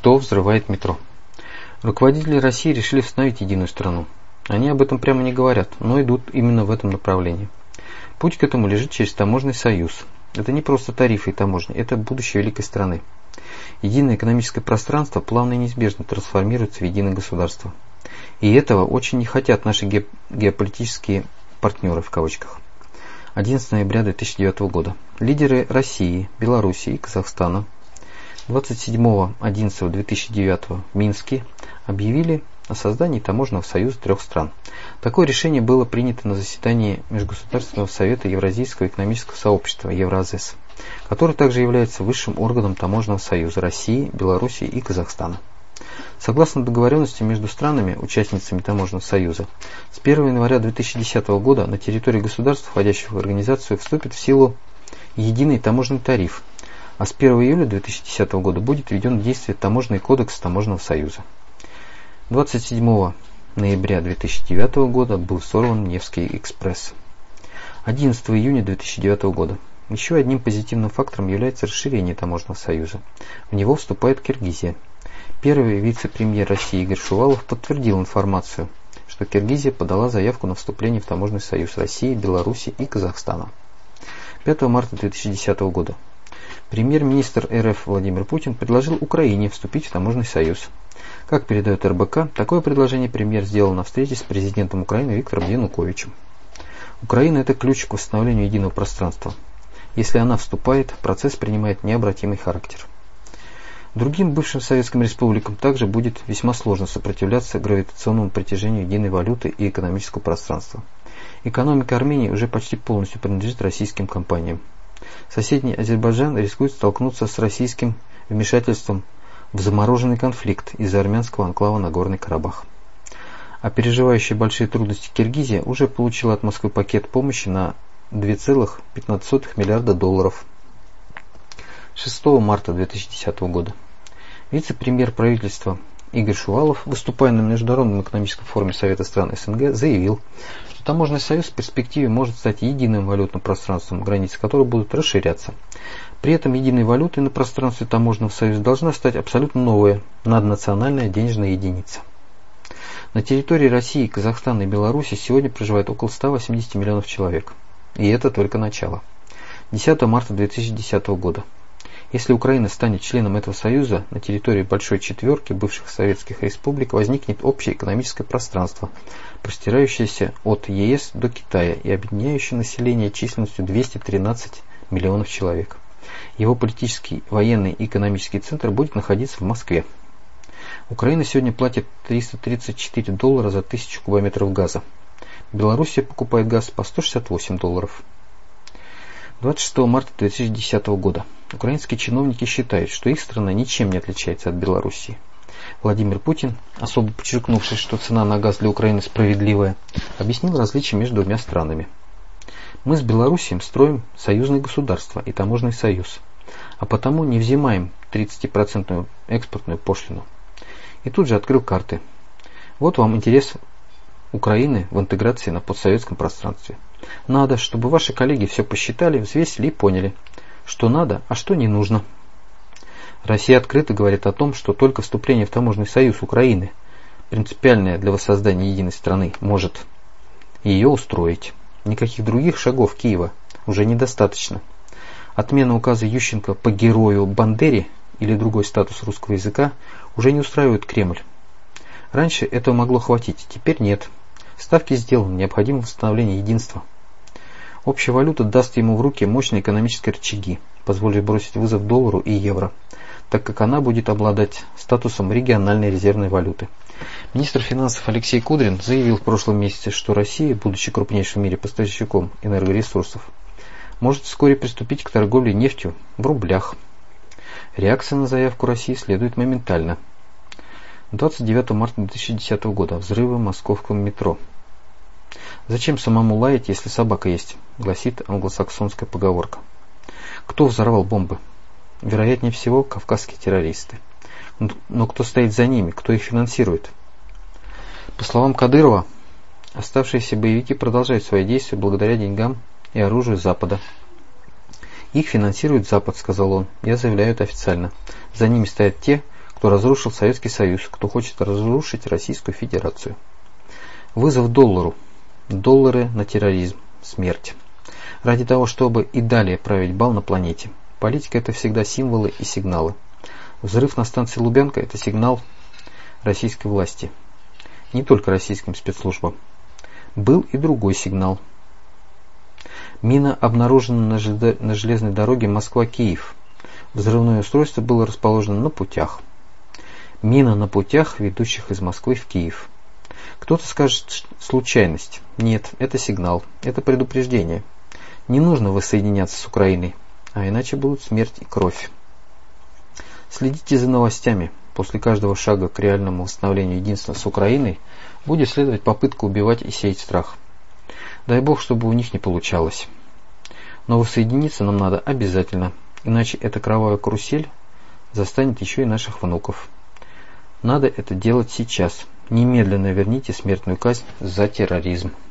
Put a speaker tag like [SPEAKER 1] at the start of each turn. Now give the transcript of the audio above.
[SPEAKER 1] Кто взрывает метро? Руководители России решили установить единую страну. Они об этом прямо не говорят, но идут именно в этом направлении. Путь к этому лежит через таможенный союз. Это не просто тарифы и таможни, это будущее великой страны. Единое экономическое пространство плавно и неизбежно трансформируется в единое государство. И этого очень не хотят наши геополитические партнеры в кавычках. 11 ноября 2009 года. Лидеры России, Белоруссии и Казахстана 27.11.2009 в Минске объявили о создании таможенного союза 3 стран. Такое решение было принято на заседании Межгосударственного совета Евразийского экономического сообщества Евразэс, который также является высшим органом таможенного союза России, Белоруссии и Казахстана. Согласно договоренности между странами, участницами таможенного союза, с 1 января 2010 года на территории государств, входящих в организацию, вступит в силу единый таможенный тариф, а с 1 июля 2010 года будет введен в действие таможенный кодекс таможенного союза. 27 ноября 2009 года был сорван Невский экспресс. 11 июня 2009 года. Еще одним позитивным фактором является расширение таможенного союза. В него вступает Киргизия. Первый вице-премьер России Игорь Шувалов подтвердил информацию, что Киргизия подала заявку на вступление в таможенный союз России, Беларуси и Казахстана. 5 марта 2010 года. Премьер-министр РФ Владимир Путин предложил Украине вступить в таможенный союз. Как передает РБК, такое предложение премьер сделал на встрече с президентом Украины Виктором Януковичем. Украина – это ключ к восстановлению единого пространства. Если она вступает, процесс принимает необратимый характер. Другим бывшим советским республикам также будет весьма сложно сопротивляться гравитационному притяжению единой валюты и экономического пространства. Экономика Армении уже почти полностью принадлежит российским компаниям. Соседний Азербайджан рискует столкнуться с российским вмешательством в замороженный конфликт из-за армянского анклава Нагорный Карабах. А переживающая большие трудности Киргизия уже получила от Москвы пакет помощи на $2,15 миллиарда. 6 марта 2010 года. Вице-премьер правительства Игорь Шувалов, выступая на Международном экономическом форуме Совета стран СНГ, заявил, что таможенный союз в перспективе может стать единым валютным пространством, границы которого будут расширяться. При этом единой валютой на пространстве таможенного союза должна стать абсолютно новая наднациональная денежная единица. На территории России, Казахстана и Беларуси сегодня проживает около 180 миллионов человек. И это только начало. 10 марта 2010 года. Если Украина станет членом этого союза, на территории Большой Четверки бывших советских республик возникнет общее экономическое пространство, простирающееся от ЕС до Китая и объединяющее население численностью 213 миллионов человек. Его политический, военный и экономический центр будет находиться в Москве. Украина сегодня платит $334 за 1000 кубометров газа. Белоруссия покупает газ по $168. 26 марта 2010 года. Украинские чиновники считают, что их страна ничем не отличается от Белоруссии. Владимир Путин, особо подчеркнувший, что цена на газ для Украины справедливая, объяснил различия между двумя странами. Мы с Белоруссией строим союзное государство и таможенный союз, а потому не взимаем 30% экспортную пошлину. И тут же открыл карты. Вот вам интерес Украины в интеграции на постсоветском пространстве. Надо, чтобы ваши коллеги все посчитали, взвесили и поняли, что надо, а что не нужно. Россия открыто говорит о том, что только вступление в таможенный союз Украины, принципиальное для воссоздания единой страны, может ее устроить. Никаких других шагов Киева уже недостаточно. Отмена указа Ющенко по герою Бандере или другой статус русского языка уже не устраивает Кремль. Раньше этого могло хватить, теперь нет. Ставки сделаны, необходимо восстановление единства. Общая валюта даст ему в руки мощные экономические рычаги, позволит бросить вызов доллару и евро, так как она будет обладать статусом региональной резервной валюты. Министр финансов Алексей Кудрин заявил в прошлом месяце, что Россия, будучи крупнейшим в мире поставщиком энергоресурсов, может вскоре приступить к торговле нефтью в рублях. Реакция на заявку России следует моментально. 29 марта 2010 года. Взрывы в московском метро. «Зачем самому лаять, если собака есть?» — гласит англосаксонская поговорка. Кто взорвал бомбы? Вероятнее всего, кавказские террористы. Но кто стоит за ними, кто их финансирует? По словам Кадырова, оставшиеся боевики продолжают свои действия благодаря деньгам и оружию Запада. «Их финансирует Запад», — сказал он. «Я заявляю это официально. За ними стоят те, кто кто разрушил Советский Союз, кто хочет разрушить Российскую Федерацию. Вызов доллару. Доллары на терроризм. Смерть. Ради того, чтобы и далее править бал на планете. Политика – это всегда символы и сигналы. Взрыв на станции Лубянка – это сигнал российской власти. Не только российским спецслужбам. Был и другой сигнал. Мина обнаружена на железной дороге Москва-Киев. Взрывное устройство было расположено на путях. Мина на путях, ведущих из Москвы в Киев. Кто-то скажет случайность. Нет, это сигнал, это предупреждение. Не нужно воссоединяться с Украиной, а иначе будут смерть и кровь. Следите за новостями. После каждого шага к реальному восстановлению единства с Украиной будет следовать попытка убивать и сеять страх. Дай Бог, чтобы у них не получалось. Но воссоединиться нам надо обязательно, иначе эта кровавая карусель застанет еще и наших внуков. Надо это делать сейчас. Немедленно верните смертную казнь за терроризм.